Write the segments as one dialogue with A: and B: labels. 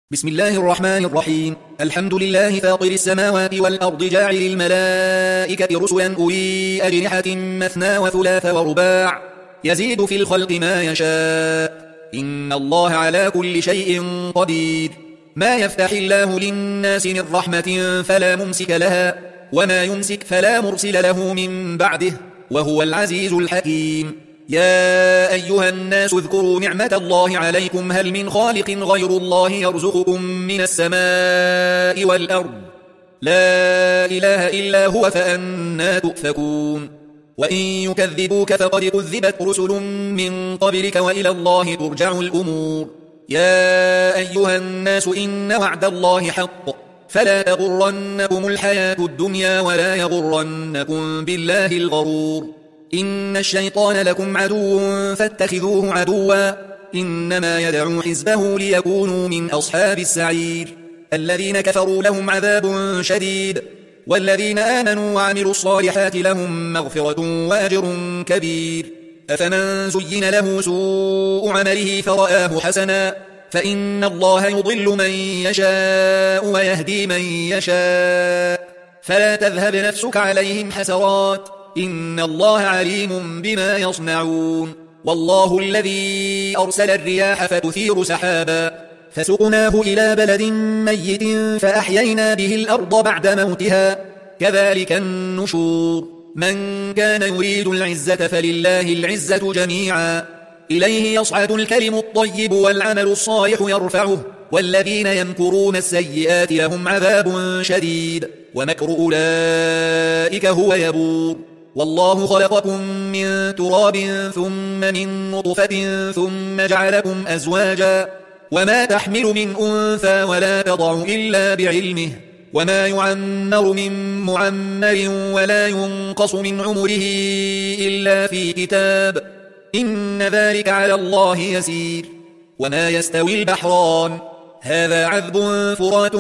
A: بسم الله الرحمن الرحيم. الحمد لله فاطر السماوات والأرض جاعل الملائكة رسلا أولي أجنحة مثنى وثلاث ورباع يزيد في الخلق ما يشاء إن الله على كل شيء قدير. ما يفتح الله للناس من رحمة فلا ممسك لها وما يمسك فلا مرسل له من بعده وهو العزيز الحكيم. يا أيها الناس اذكروا نعمة الله عليكم هل من خالق غير الله يرزقكم من السماء والأرض لا إله إلا هو فأنى تؤفكون. وإن يكذبوك فقد كذبت رسل من قبلك وإلى الله ترجع الأمور. يا أيها الناس إن وعد الله حق فلا تغرنكم الحياة الدنيا ولا يغرنكم بالله الغرور. إن الشيطان لكم عدو فاتخذوه عدوا إنما يدعو حزبه ليكونوا من أصحاب السعير. الذين كفروا لهم عذاب شديد والذين آمنوا وعملوا الصالحات لهم مغفرة وأجر كبير. أفمن زين له سوء عمله فرآه حسنا فإن الله يضل من يشاء ويهدي من يشاء فلا تذهب نفسك عليهم حسرات إن الله عليم بما يصنعون. والله الذي أرسل الرياح فتثير سحابا فسقناه إلى بلد ميت فأحيينا به الأرض بعد موتها كذلك النشور. من كان يريد العزة فلله العزة جميعا إليه يصعد الكلم الطيب والعمل الصالح يرفعه والذين يمكرون السيئات لهم عذاب شديد ومكر أولئك هو يبور. والله خلقكم من تراب ثم من نطفة ثم جعلكم أزواجا وما تحمل من أنثى ولا تضع إلا بعلمه وما يعمر من معمر ولا ينقص من عمره إلا في كتاب إن ذلك على الله يسير. وما يستوي البحران هذا عذب فرات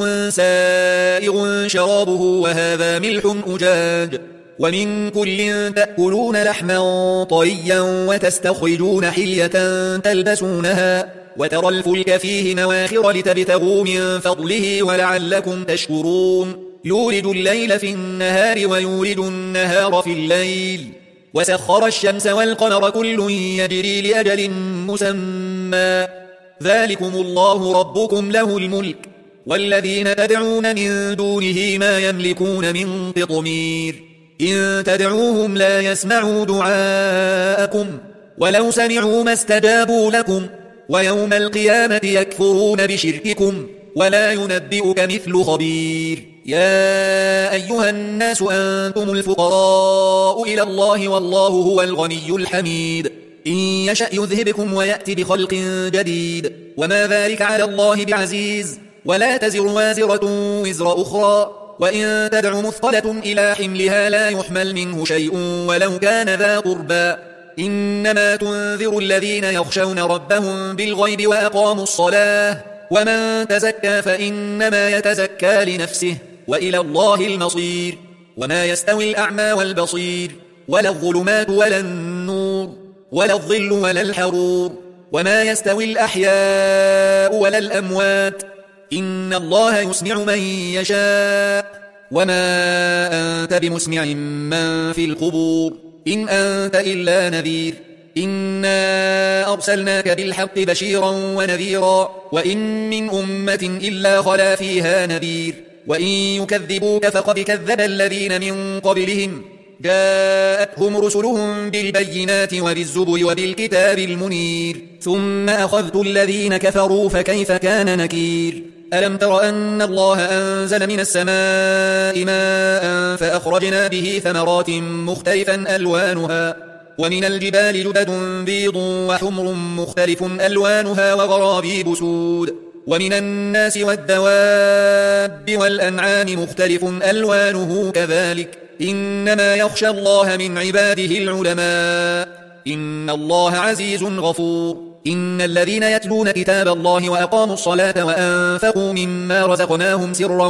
A: سائغ شرابه وهذا ملح أجاج ومن كل تأكلون لحما طريا وتستخرجون حلية تلبسونها وترى الفلك فيه مواخر لتبتغوا من فضله ولعلكم تشكرون. يولد الليل في النهار ويولد النهار في الليل وسخر الشمس والقمر كل يجري لأجل مسمى ذلكم الله ربكم له الملك والذين تدعون من دونه ما يملكون من قطمير. إن تدعوهم لا يسمعوا دعاءكم ولو سمعوا ما استجابوا لكم ويوم القيامة يكفرون بشرككم ولا ينبئك مثل خبير. يا أيها الناس أنتم الفقراء إلى الله والله هو الغني الحميد. إن يشأ يذهبكم ويأتي بخلق جديد وما ذلك على الله بعزيز. ولا تزر وازرة وزر أخرى وإن تدع مثقلة إلى حملها لا يحمل منه شيء ولو كان ذا قربى إنما تنذر الذين يخشون ربهم بالغيب وأقاموا الصلاة ومن تزكى فإنما يتزكى لنفسه وإلى الله المصير. وما يستوي الأعمى والبصير ولا الظلمات ولا النور ولا الظل ولا الحرور وما يستوي الأحياء ولا الأموات إن الله يسمع من يشاء وما أنت بمسمع من في القبور إن أنت إلا نذير. إنا أرسلناك بالحق بشيرا ونذيرا وإن من أمة إلا خلا فيها نذير. وإن يكذبوك فقد كذب الذين من قبلهم جاءتهم رسلهم بالبينات وبالزبر وبالكتاب المنير ثم أخذت الذين كفروا فكيف كان نكير. ألم تر أن الله أنزل من السماء ماء فأخرجنا به ثمرات مختلفا ألوانها ومن الجبال جدد بيض وحمر مختلف ألوانها وغرابيب سود ومن الناس والدواب والأنعام مختلف ألوانه كذلك إنما يخشى الله من عباده العلماء إن الله عزيز غفور. إن الذين يتلون كتاب الله وأقاموا الصلاة وأنفقوا مما رزقناهم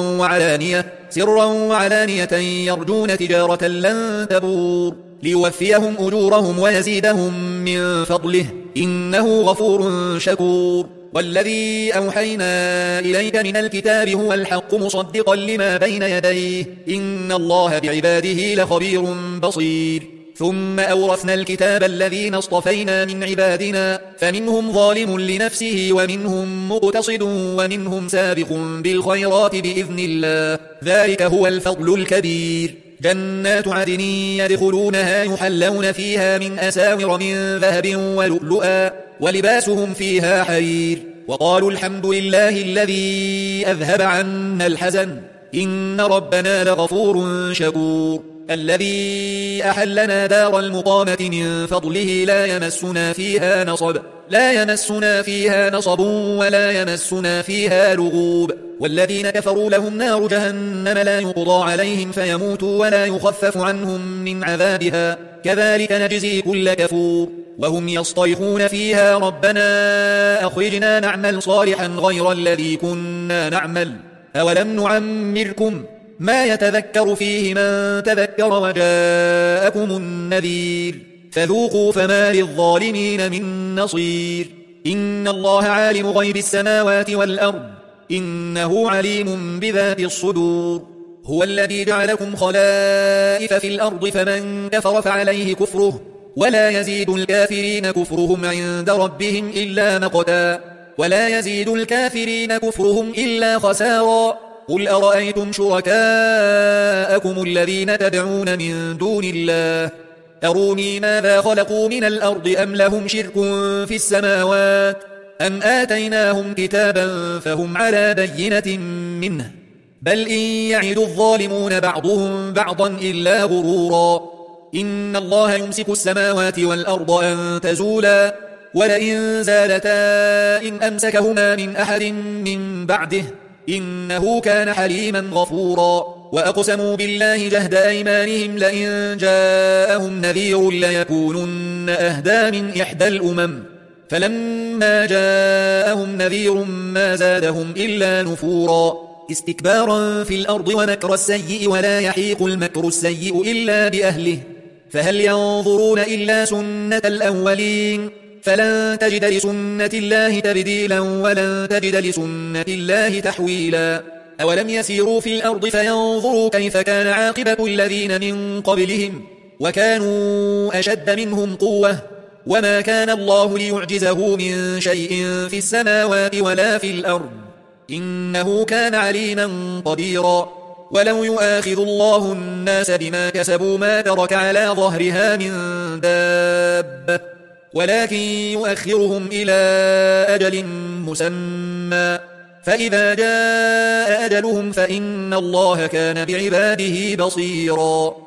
A: سرا وعلانية يرجون تجارة لن تبور ليوفيهم أجورهم ويزيدهم من فضله إنه غفور شكور. والذي أوحينا إليك من الكتاب هو الحق مصدقا لما بين يديه إن الله بعباده لخبير بصير ثم أورثنا الكتاب الذين اصطفينا من عبادنا فمنهم ظالم لنفسه ومنهم مقتصد ومنهم سابق بالخيرات بإذن الله ذلك هو الفضل الكبير جنات عدن يدخلونها يحلون فيها من أساور من ذهب ولؤلؤا ولباسهم فيها حرير وقالوا الحمد لله الذي أذهب عنا الحزن إن ربنا لغفور شكور الذي أحلنا دار المقامة من فضله لا يمسنا فيها نصب ولا يمسنا فيها لغوب والذين كفروا لهم نار جهنم لا يقضى عليهم فيموتوا ولا يخفف عنهم من عذابها كذلك نجزي كل كفور وهم يصطرخون فيها ربنا أخرجنا نعمل صالحا غير الذي كنا نعمل أولم نعمركم ما يتذكر فيه من تذكر وجاءكم النذير فذوقوا فما للظالمين من نصير إن الله عالم غيب السماوات والأرض إنه عليم بذات الصدور هو الذي جعلكم خلائف في الأرض فمن كفر فعليه كفره ولا يزيد الكافرين كفرهم عند ربهم إلا مقتا ولا يزيد الكافرين كفرهم إلا خسارا قل أرأيتم شركاءكم الذين تدعون من دون الله أروني ماذا خلقوا من الأرض أم لهم شرك في السماوات أم آتيناهم كتابا فهم على بينة منه بل إن يعد الظالمون بعضهم بعضا إلا غرورا إن الله يمسك السماوات والأرض أن تزولا ولئن زالتا إن أمسكهما من أحد من بعده إنه كان حليما غفورا وأقسموا بالله جهد أيمانهم لئن جاءهم نذير ليكونن أهدى من إحدى الأمم فلما جاءهم نذير ما زادهم إلا نفورا استكبارا في الأرض ومكر السيء ولا يحيق المكر السيء إلا بأهله فهل ينظرون إلا سنة الأولين فلن تجد لسنة الله تبديلا ولن تجد لسنة الله تحويلا أولم يسيروا في الأرض فينظروا كيف كان عاقبة الذين من قبلهم وكانوا أشد منهم قوة وما كان الله ليعجزه من شيء في السماوات ولا في الأرض إنه كان عليما قديرا ولو يؤاخذ الله الناس بما كسبوا ما ترك على ظهرها من دابة ولكن يؤخرهم إلى أجل مسمى فإذا جاء أجلهم فإن الله كان بعباده بصيرا